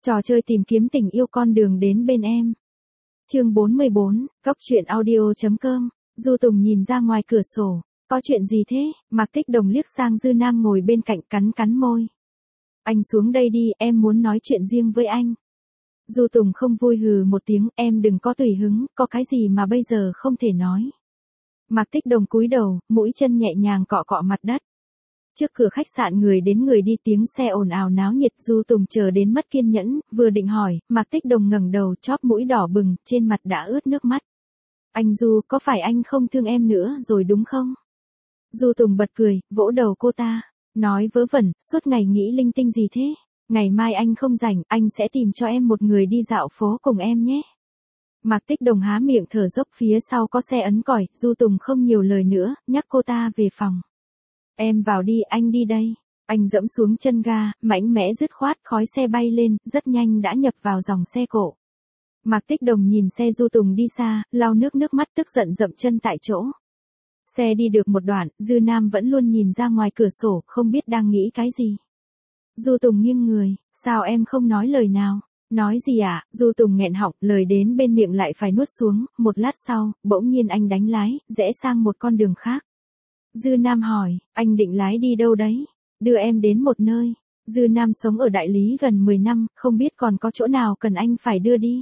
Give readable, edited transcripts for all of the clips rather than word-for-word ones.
Trò chơi tìm kiếm tình yêu con đường đến bên em. Chương 44, Góc truyện audio.com. Du Tùng nhìn ra ngoài cửa sổ. Có chuyện gì thế? Mạc Tích Đồng liếc sang Dư Nam ngồi bên cạnh cắn môi. Anh xuống đây đi, em muốn nói chuyện riêng với anh. Du Tùng không vui hừ một tiếng, em đừng có tùy hứng, có cái gì mà bây giờ không thể nói. Mạc Tích Đồng cúi đầu, mũi chân nhẹ nhàng cọ cọ mặt đất. Trước cửa khách sạn người đến người đi, tiếng xe ồn ào náo nhiệt. Du Tùng chờ đến mất kiên nhẫn, vừa định hỏi, Mạc Tích Đồng ngẩng đầu, chóp mũi đỏ bừng, trên mặt đã ướt nước mắt. Anh Du, có phải anh không thương em nữa rồi đúng không? Du Tùng bật cười, vỗ đầu cô ta, nói vớ vẩn, suốt ngày nghĩ linh tinh gì thế? Ngày mai anh không rảnh, anh sẽ tìm cho em một người đi dạo phố cùng em nhé. Mạc Tích Đồng há miệng thở dốc, phía sau có xe ấn còi. Du Tùng không nhiều lời nữa, nhắc cô ta về phòng. Em vào đi, anh đi đây. Anh dẫm xuống chân ga, mạnh mẽ dứt khoát, khói xe bay lên, rất nhanh đã nhập vào dòng xe cộ. Mạc Tích Đồng nhìn xe Du Tùng đi xa, lau nước mắt, tức giận dậm chân tại chỗ. Xe đi được một đoạn, Dư Nam vẫn luôn nhìn ra ngoài cửa sổ, không biết đang nghĩ cái gì. Du Tùng nghiêng người, sao em không nói lời nào? Nói gì ạ? Du Tùng nghẹn họng, lời đến bên miệng lại phải nuốt xuống. Một lát sau, bỗng nhiên anh đánh lái, rẽ sang một con đường khác. Dư Nam hỏi, anh định lái đi đâu đấy? Đưa em đến một nơi. Dư Nam sống ở Đại Lý gần 10 năm, không biết còn có chỗ nào cần anh phải đưa đi.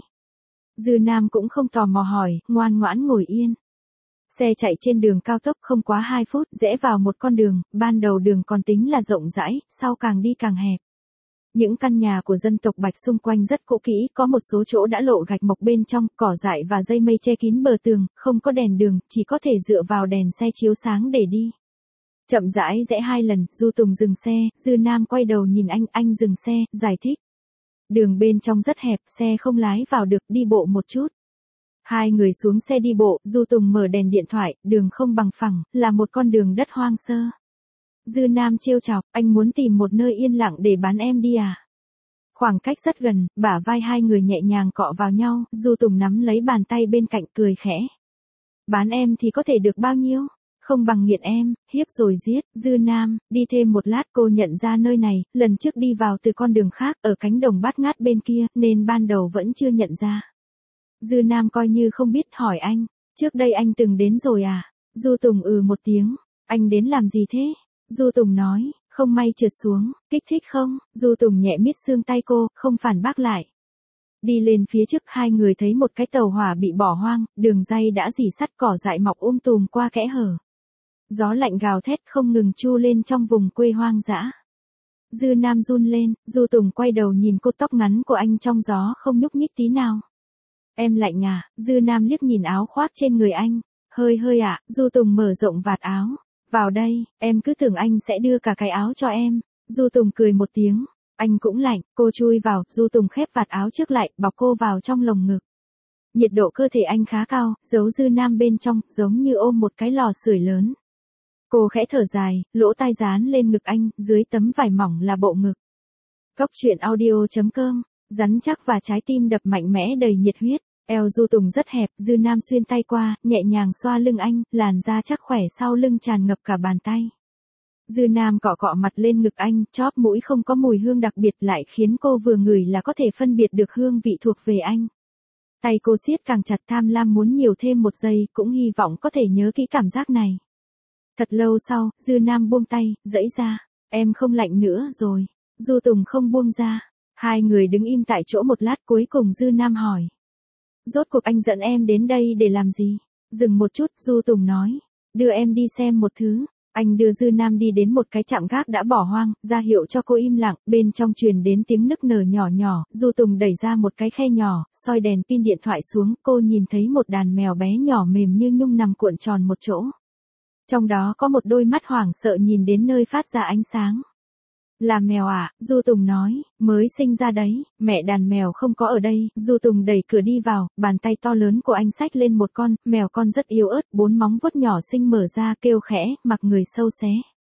Dư Nam cũng không tò mò hỏi, ngoan ngoãn ngồi yên. Xe chạy trên đường cao tốc không quá 2 phút, rẽ vào một con đường, ban đầu đường còn tính là rộng rãi, sau càng đi càng hẹp. Những căn nhà của dân tộc Bạch xung quanh rất cũ kỹ, có một số chỗ đã lộ gạch mộc bên trong, cỏ dại và dây mây che kín bờ tường, không có đèn đường, chỉ có thể dựa vào đèn xe chiếu sáng để đi. Chậm rãi rẽ 2 lần, Du Tùng dừng xe, Dư Nam quay đầu nhìn anh dừng xe, giải thích. Đường bên trong rất hẹp, xe không lái vào được, đi bộ một chút. Hai người xuống xe đi bộ, Du Tùng mở đèn điện thoại, đường không bằng phẳng, là một con đường đất hoang sơ. Dư Nam trêu chọc, anh muốn tìm một nơi yên lặng để bán em đi à? Khoảng cách rất gần, bả vai hai người nhẹ nhàng cọ vào nhau, Du Tùng nắm lấy bàn tay bên cạnh cười khẽ. Bán em thì có thể được bao nhiêu? Không bằng nghiện em, hiếp rồi giết. Dư Nam, đi thêm một lát cô nhận ra nơi này, lần trước đi vào từ con đường khác, ở cánh đồng bát ngát bên kia, nên ban đầu vẫn chưa nhận ra. Dư Nam coi như không biết, hỏi anh, trước đây anh từng đến rồi à? Du Tùng một tiếng, anh đến làm gì thế? Du Tùng nói, không may trượt xuống, kích thích không? Du Tùng nhẹ miết xương tay cô, không phản bác lại. Đi lên phía trước, hai người thấy một cái tàu hỏa bị bỏ hoang, đường ray đã rỉ sắt, cỏ dại mọc tùm qua kẽ hở. Gió lạnh gào thét không ngừng chu lên trong vùng quê hoang dã. Dư Nam run lên, Du Tùng quay đầu nhìn cô, tóc ngắn của anh trong gió không nhúc nhích tí nào. Em lạnh à? Dư Nam liếc nhìn áo khoác trên người anh. Hơi ạ. Du Tùng mở rộng vạt áo. Vào đây, em cứ tưởng anh sẽ đưa cả cái áo cho em. Du Tùng cười một tiếng. Anh cũng lạnh, cô chui vào, Du Tùng khép vạt áo trước lại, bọc cô vào trong lồng ngực. Nhiệt độ cơ thể anh khá cao, giấu Dư Nam bên trong, giống như ôm một cái lò sưởi lớn. Cô khẽ thở dài, lỗ tai dán lên ngực anh, dưới tấm vải mỏng là bộ ngực. Góc truyện audio.com, rắn chắc và trái tim đập mạnh mẽ đầy nhiệt huyết. Eo Du Tùng rất hẹp, Dư Nam xuyên tay qua, nhẹ nhàng xoa lưng anh, làn da chắc khỏe sau lưng tràn ngập cả bàn tay. Dư Nam cọ cọ mặt lên ngực anh, chóp mũi không có mùi hương đặc biệt lại khiến cô vừa ngửi là có thể phân biệt được hương vị thuộc về anh. Tay cô siết càng chặt, tham lam muốn nhiều thêm một giây, cũng hy vọng có thể nhớ kỹ cảm giác này. Thật lâu sau, Dư Nam buông tay, giãy ra. Em không lạnh nữa rồi. Du Tùng không buông ra. Hai người đứng im tại chỗ một lát, cuối cùng Dư Nam hỏi. Rốt cuộc anh dẫn em đến đây để làm gì? Dừng một chút, Du Tùng nói. Đưa em đi xem một thứ. Anh đưa Dư Nam đi đến một cái trạm gác đã bỏ hoang, ra hiệu cho cô im lặng, bên trong truyền đến tiếng nức nở nhỏ nhỏ. Du Tùng đẩy ra một cái khe nhỏ, soi đèn pin điện thoại xuống, cô nhìn thấy một đàn mèo bé nhỏ mềm như nhung nằm cuộn tròn một chỗ. Trong đó có một đôi mắt hoảng sợ nhìn đến nơi phát ra ánh sáng. Là mèo à? Du Tùng nói, mới sinh ra đấy, mẹ đàn mèo không có ở đây. Du Tùng đẩy cửa đi vào, bàn tay to lớn của anh xách lên một con, mèo con rất yếu ớt, 4 móng vuốt nhỏ xinh mở ra kêu khẽ, mặc người sâu xé.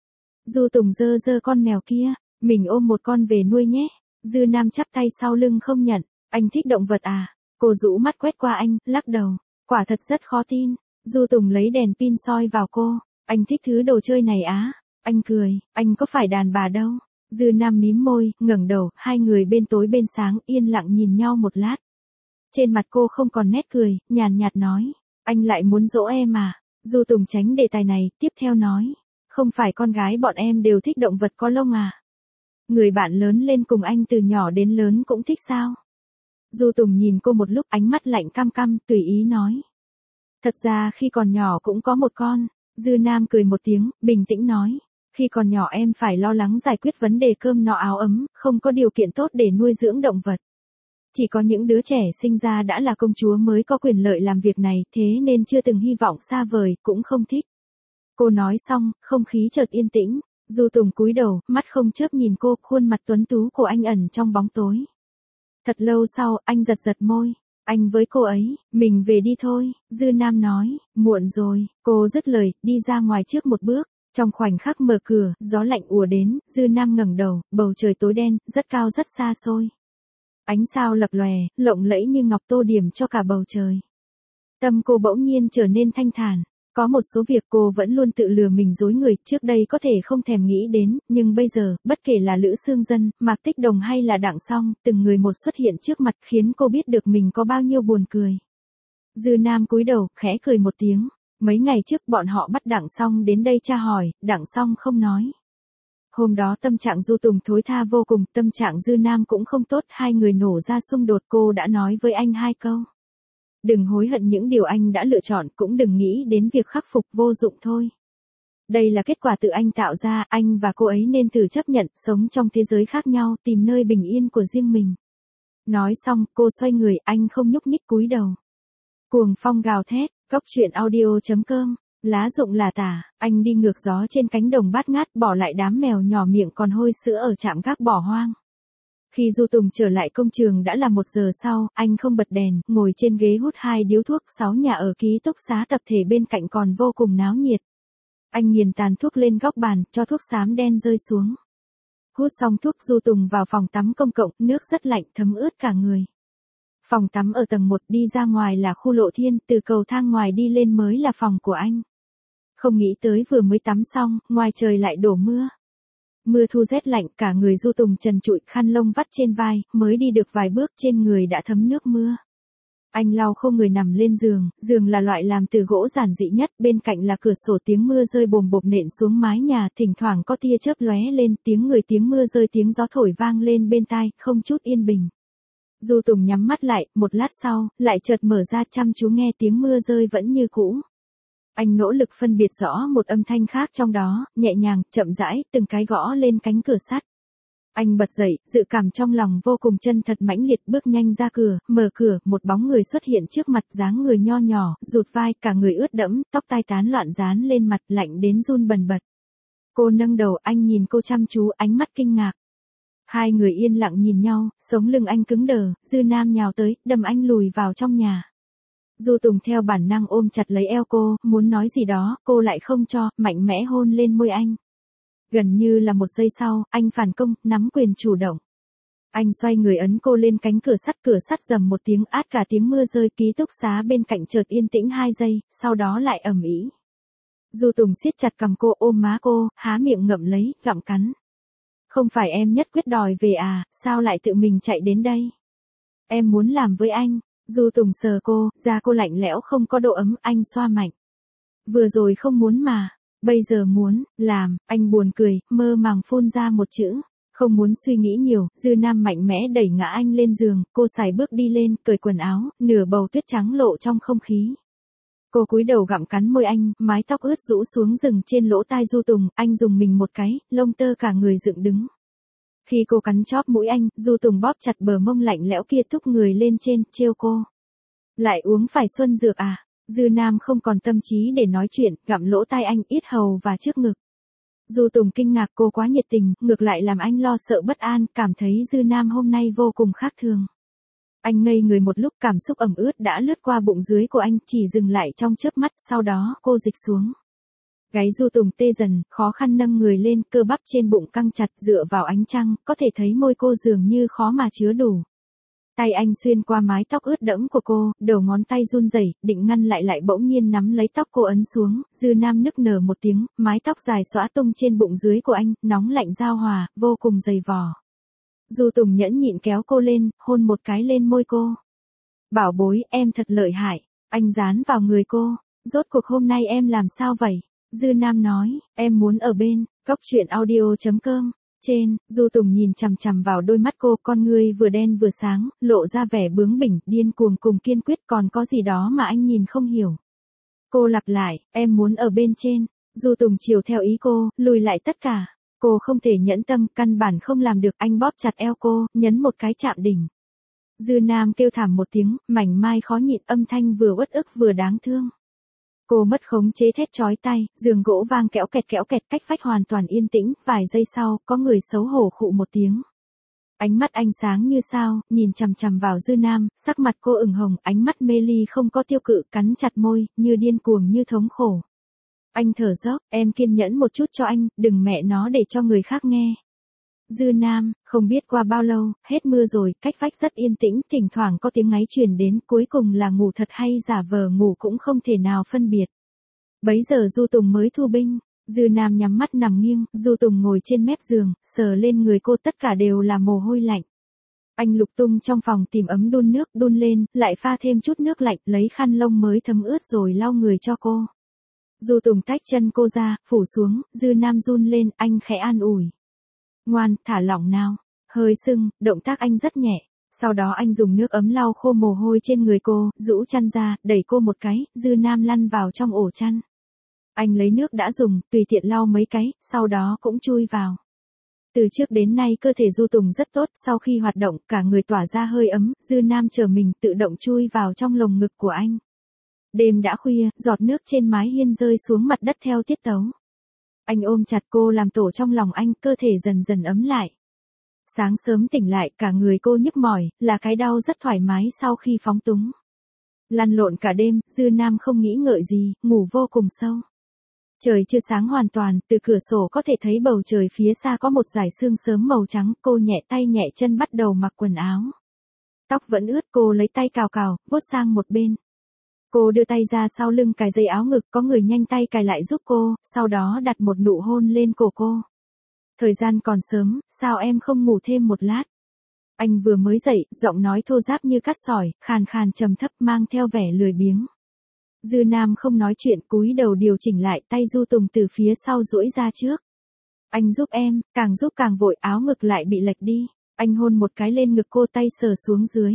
Du Tùng giơ con mèo kia, mình ôm một con về nuôi nhé. Dư Nam chắp tay sau lưng không nhận, anh thích động vật à? Cô rũ mắt quét qua anh, lắc đầu, quả thật rất khó tin. Du Tùng lấy đèn pin soi vào cô, anh thích thứ đồ chơi này á? Anh cười, anh có phải đàn bà đâu. Dư Nam mím môi, ngẩng đầu, hai người bên tối bên sáng, yên lặng nhìn nhau một lát. Trên mặt cô không còn nét cười, nhàn nhạt nói, anh lại muốn dỗ em à? Du Tùng tránh đề tài này, tiếp theo nói, không phải con gái bọn em đều thích động vật có lông à? Người bạn lớn lên cùng anh từ nhỏ đến lớn cũng thích sao? Du Tùng nhìn cô một lúc, ánh mắt lạnh căm căm, tùy ý nói. Thật ra khi còn nhỏ cũng có một con. Dư Nam cười một tiếng, bình tĩnh nói. Khi còn nhỏ em phải lo lắng giải quyết vấn đề cơm no áo ấm, không có điều kiện tốt để nuôi dưỡng động vật. Chỉ có những đứa trẻ sinh ra đã là công chúa mới có quyền lợi làm việc này, thế nên chưa từng hy vọng xa vời, cũng không thích. Cô nói xong, không khí chợt yên tĩnh. Du Tùng cúi đầu, mắt không chớp nhìn cô, khuôn mặt tuấn tú của anh ẩn trong bóng tối. Thật lâu sau, anh giật giật môi. Anh với cô ấy, mình về đi thôi, Dư Nam nói, muộn rồi, cô dứt lời, đi ra ngoài trước một bước. Trong khoảnh khắc mở cửa, gió lạnh ùa đến, Dư Nam ngẩng đầu, bầu trời tối đen, rất cao rất xa xôi. Ánh sao lập lòe, lộng lẫy như ngọc tô điểm cho cả bầu trời. Tâm cô bỗng nhiên trở nên thanh thản. Có một số việc cô vẫn luôn tự lừa mình dối người, trước đây có thể không thèm nghĩ đến, nhưng bây giờ, bất kể là Lữ Sương Dân, Mạc Tích Đồng hay là Đặng Song, từng người một xuất hiện trước mặt khiến cô biết được mình có bao nhiêu buồn cười. Dư Nam cúi đầu, khẽ cười một tiếng. Mấy ngày trước bọn họ bắt Đặng Song đến đây tra hỏi, Đặng Song không nói. Hôm đó tâm trạng Du Tùng thối tha vô cùng, tâm trạng Dư Nam cũng không tốt, hai người nổ ra xung đột, cô đã nói với anh hai câu. Đừng hối hận những điều anh đã lựa chọn, cũng đừng nghĩ đến việc khắc phục, vô dụng thôi. Đây là kết quả tự anh tạo ra, anh và cô ấy nên thử chấp nhận, sống trong thế giới khác nhau, tìm nơi bình yên của riêng mình. Nói xong, cô xoay người, anh không nhúc nhích cúi đầu. Cuồng phong gào thét, góc truyện audio.com, lá rụng là tả, anh đi ngược gió trên cánh đồng bát ngát, bỏ lại đám mèo nhỏ miệng còn hôi sữa ở trạm gác bỏ hoang. Khi Du Tùng trở lại công trường đã là 1 giờ sau, anh không bật đèn, ngồi trên ghế hút 2 điếu thuốc, 6 nhà ở ký túc xá tập thể bên cạnh còn vô cùng náo nhiệt. Anh nghiền tàn thuốc lên góc bàn, cho thuốc xám đen rơi xuống. Hút xong thuốc Du Tùng vào phòng tắm công cộng, nước rất lạnh, thấm ướt cả người. Phòng tắm ở tầng 1, đi ra ngoài là khu lộ thiên, từ cầu thang ngoài đi lên mới là phòng của anh. Không nghĩ tới vừa mới tắm xong, ngoài trời lại đổ mưa. Mưa thu rét lạnh, cả người Du Tùng trần trụi, khăn lông vắt trên vai, mới đi được vài bước trên người đã thấm nước mưa. Anh lau khô người nằm lên giường, giường là loại làm từ gỗ giản dị nhất, bên cạnh là cửa sổ, tiếng mưa rơi bồm bộp nện xuống mái nhà, thỉnh thoảng có tia chớp lóe lên, tiếng người tiếng mưa rơi tiếng gió thổi vang lên bên tai, không chút yên bình. Du Tùng nhắm mắt lại, một lát sau, lại chợt mở ra chăm chú nghe tiếng mưa rơi vẫn như cũ. Anh nỗ lực phân biệt rõ một âm thanh khác trong đó, nhẹ nhàng, chậm rãi, từng cái gõ lên cánh cửa sắt. Anh bật dậy, dự cảm trong lòng vô cùng chân thật mãnh liệt, bước nhanh ra cửa, mở cửa, một bóng người xuất hiện trước mặt, dáng người nho nhỏ, rụt vai, cả người ướt đẫm, tóc tai tán loạn dán lên mặt, lạnh đến run bần bật. Cô nâng đầu, anh nhìn cô chăm chú, ánh mắt kinh ngạc. Hai người yên lặng nhìn nhau, sống lưng anh cứng đờ, Dư Nam nhào tới, đâm anh lùi vào trong nhà. Du Tùng theo bản năng ôm chặt lấy eo cô, muốn nói gì đó, cô lại không cho, mạnh mẽ hôn lên môi anh. Gần như là 1 giây sau, anh phản công, nắm quyền chủ động. Anh xoay người ấn cô lên cánh cửa sắt rầm một tiếng, át cả tiếng mưa rơi, ký túc xá bên cạnh chợt yên tĩnh 2 giây, sau đó lại ầm ĩ. Du Tùng siết chặt cằm cô, ôm má cô, há miệng ngậm lấy, gặm cắn. Không phải em nhất quyết đòi về à, sao lại tự mình chạy đến đây? Em muốn làm với anh. Du Tùng sờ cô, da cô lạnh lẽo không có độ ấm, anh xoa mạnh. Vừa rồi không muốn mà, bây giờ muốn, làm, anh buồn cười, mơ màng phun ra một chữ. Không muốn suy nghĩ nhiều, Dư Nam mạnh mẽ đẩy ngã anh lên giường, cô sải bước đi lên, cởi quần áo, nửa bầu tuyết trắng lộ trong không khí. Cô cúi đầu gặm cắn môi anh, mái tóc ướt rũ xuống rừng trên lỗ tai Du Tùng, anh dùng mình một cái, lông tơ cả người dựng đứng. Khi cô cắn chóp mũi anh, Du Tùng bóp chặt bờ mông lạnh lẽo kia, thúc người lên trên, trêu cô. Lại uống phải xuân dược à? Dư Nam không còn tâm trí để nói chuyện, gặm lỗ tai anh, yết hầu và trước ngực. Du Tùng kinh ngạc cô quá nhiệt tình, ngược lại làm anh lo sợ bất an, cảm thấy Dư Nam hôm nay vô cùng khác thường. Anh ngây người một lúc, cảm xúc ẩm ướt đã lướt qua bụng dưới của anh, chỉ dừng lại trong chớp mắt, sau đó cô dịch xuống. Gáy Du Tùng tê dần, khó khăn nâng người lên, cơ bắp trên bụng căng chặt, dựa vào ánh trăng, có thể thấy môi cô dường như khó mà chứa đủ. Tay anh xuyên qua mái tóc ướt đẫm của cô, đầu ngón tay run rẩy, định ngăn lại bỗng nhiên nắm lấy tóc cô ấn xuống, Dư Nam nức nở một tiếng, mái tóc dài xõa tung trên bụng dưới của anh, nóng lạnh giao hòa, vô cùng dày vò. Du Tùng nhẫn nhịn kéo cô lên, hôn một cái lên môi cô. Bảo bối, em thật lợi hại. Anh dán vào người cô. Rốt cuộc hôm nay em làm sao vậy? Dư Nam nói, em muốn ở bên, goctruyện.audio.com. Trên, Du Tùng nhìn chằm chằm vào đôi mắt cô, con ngươi vừa đen vừa sáng, lộ ra vẻ bướng bỉnh, điên cuồng cùng kiên quyết, còn có gì đó mà anh nhìn không hiểu. Cô lặp lại, em muốn ở bên trên. Du Tùng chiều theo ý cô, lùi lại tất cả. Cô không thể nhẫn tâm, căn bản không làm được, anh bóp chặt eo cô, nhấn một cái chạm đỉnh. Dư Nam kêu thảm một tiếng, mảnh mai khó nhịn, âm thanh vừa uất ức vừa đáng thương. Cô mất khống chế thét chói tai, giường gỗ vang kéo kẹt, cách vách hoàn toàn yên tĩnh, vài giây sau, có người xấu hổ khụ một tiếng. Ánh mắt anh sáng như sao, nhìn chằm chằm vào Dư Nam, sắc mặt cô ửng hồng, ánh mắt mê ly không có tiêu cự, cắn chặt môi, như điên cuồng như thống khổ. Anh thở dốc, em kiên nhẫn một chút cho anh, đừng mẹ nó để cho người khác nghe. Dư Nam, không biết qua bao lâu, hết mưa rồi, cách vách rất yên tĩnh, thỉnh thoảng có tiếng ngáy truyền đến, cuối cùng là ngủ thật hay giả vờ ngủ cũng không thể nào phân biệt. Bấy giờ Du Tùng mới thu binh, Dư Nam nhắm mắt nằm nghiêng, Du Tùng ngồi trên mép giường, sờ lên người cô, tất cả đều là mồ hôi lạnh. Anh lục tung trong phòng tìm ấm đun nước, đun lên, lại pha thêm chút nước lạnh, lấy khăn lông mới thấm ướt rồi lau người cho cô. Du Tùng tách chân cô ra, phủ xuống, Dư Nam run lên, anh khẽ an ủi. Ngoan, thả lỏng nào. Hơi sưng, động tác anh rất nhẹ. Sau đó anh dùng nước ấm lau khô mồ hôi trên người cô, rũ chăn ra, đẩy cô một cái, Dư Nam lăn vào trong ổ chăn. Anh lấy nước đã dùng, tùy tiện lau mấy cái, sau đó cũng chui vào. Từ trước đến nay cơ thể Du Tùng rất tốt, sau khi hoạt động, cả người tỏa ra hơi ấm, Dư Nam chờ mình tự động chui vào trong lồng ngực của anh. Đêm đã khuya, giọt nước trên mái hiên rơi xuống mặt đất theo tiết tấu. Anh ôm chặt cô làm tổ trong lòng anh, cơ thể dần dần ấm lại. Sáng sớm tỉnh lại, cả người cô nhức mỏi, là cái đau rất thoải mái sau khi phóng túng. Lăn lộn cả đêm, Dư Nam không nghĩ ngợi gì, ngủ vô cùng sâu. Trời chưa sáng hoàn toàn, từ cửa sổ có thể thấy bầu trời phía xa có một dải sương sớm màu trắng, cô nhẹ tay nhẹ chân bắt đầu mặc quần áo. Tóc vẫn ướt, cô lấy tay cào cào, vuốt sang một bên. Cô đưa tay ra sau lưng cài dây áo ngực, có người nhanh tay cài lại giúp cô, sau đó đặt một nụ hôn lên cổ cô. Thời gian còn sớm, sao em không ngủ thêm một lát? Anh vừa mới dậy, giọng nói thô ráp như cắt sỏi, khàn khàn trầm thấp mang theo vẻ lười biếng. Dư Nam không nói chuyện, cúi đầu điều chỉnh lại, tay Du Tùng từ phía sau duỗi ra trước. Anh giúp em, càng giúp càng vội, áo ngực lại bị lệch đi. Anh hôn một cái lên ngực cô, tay sờ xuống dưới.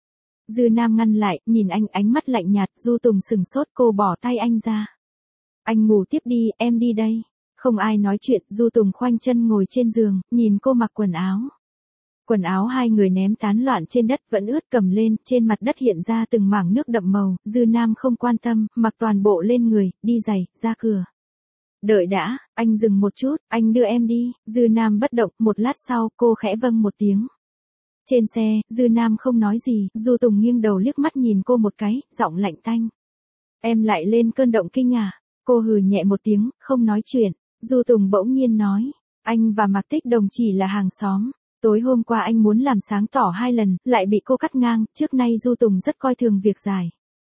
Dư Nam ngăn lại, nhìn anh, ánh mắt lạnh nhạt, Du Tùng sừng sốt, cô bỏ tay anh ra. Anh ngủ tiếp đi, em đi đây. Không ai nói chuyện, Du Tùng khoanh chân ngồi trên giường, nhìn cô mặc quần áo. Quần áo hai người ném tán loạn trên đất, vẫn ướt, cầm lên, trên mặt đất hiện ra từng mảng nước đậm màu, Dư Nam không quan tâm, mặc toàn bộ lên người, đi giày, ra cửa. Đợi đã, anh dừng một chút, anh đưa em đi. Dư Nam bất động, một lát sau, cô khẽ vâng một tiếng. Trên xe, Dư Nam không nói gì, Du Tùng nghiêng đầu liếc mắt nhìn cô một cái, giọng lạnh tanh. Em lại lên cơn động kinh à? Cô hừ nhẹ một tiếng, không nói chuyện. Du Tùng bỗng nhiên nói, anh và Mạc Tích Đồng chỉ là hàng xóm. Tối hôm qua anh muốn làm sáng tỏ 2 lần, lại bị cô cắt ngang, trước nay Du Tùng rất coi thường việc dài.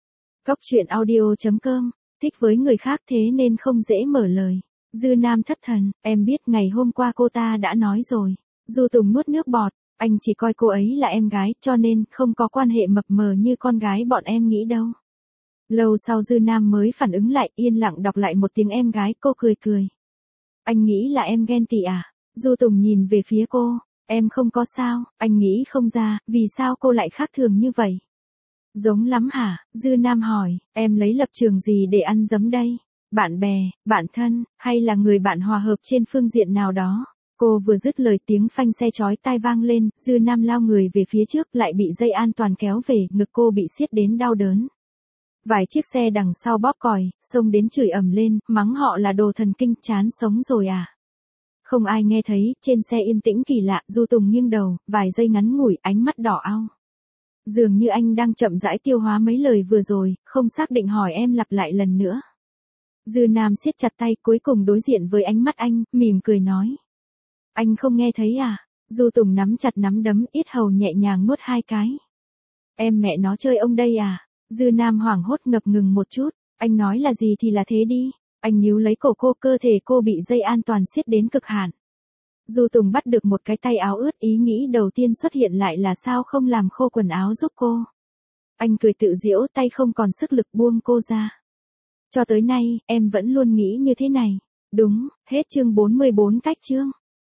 Goctruyện.audio.com, thích với người khác thế nên không dễ mở lời. Dư Nam thất thần, em biết ngày hôm qua cô ta đã nói rồi. Du Tùng nuốt nước bọt, anh chỉ coi cô ấy là em gái, cho nên không có quan hệ mập mờ như con gái bọn em nghĩ đâu. Lâu sau Dư Nam mới phản ứng lại, yên lặng đọc lại một tiếng em gái, cô cười cười. Anh nghĩ là em ghen tị à? Du Tùng nhìn về phía cô, em không có sao, anh nghĩ không ra, vì sao cô lại khác thường như vậy? Giống lắm hả? Dư Nam hỏi, em lấy lập trường gì để ăn dấm đây? Bạn bè, bạn thân, hay là người bạn hòa hợp trên phương diện nào đó? Cô vừa dứt lời tiếng phanh xe chói tai vang lên, Dư Nam lao người về phía trước, lại bị dây an toàn kéo về, ngực cô bị siết đến đau đớn. Vài chiếc xe đằng sau bóp còi, xông đến chửi ầm lên, mắng họ là đồ thần kinh, chán sống rồi à. Không ai nghe thấy, trên xe yên tĩnh kỳ lạ, Du Tùng nghiêng đầu, vài giây ngắn ngủi, ánh mắt đỏ ao. Dường như anh đang chậm rãi tiêu hóa mấy lời vừa rồi, không xác định hỏi em lặp lại lần nữa. Dư Nam siết chặt tay, cuối cùng đối diện với ánh mắt anh, mỉm cười nói. Anh không nghe thấy à? Du Tùng nắm chặt nắm đấm, yết hầu nhẹ nhàng nuốt 2 cái. Em mẹ nó chơi ông đây à? Dư Nam hoảng hốt ngập ngừng một chút, anh nói là gì thì là thế đi. Anh níu lấy cổ cô, cơ thể cô bị dây an toàn siết đến cực hạn. Du Tùng bắt được một cái tay áo ướt, ý nghĩ đầu tiên xuất hiện lại là sao không làm khô quần áo giúp cô. Anh cười tự giễu, tay không còn sức lực buông cô ra. Cho tới nay, em vẫn luôn nghĩ như thế này. Đúng, hết chương 44 cách chương.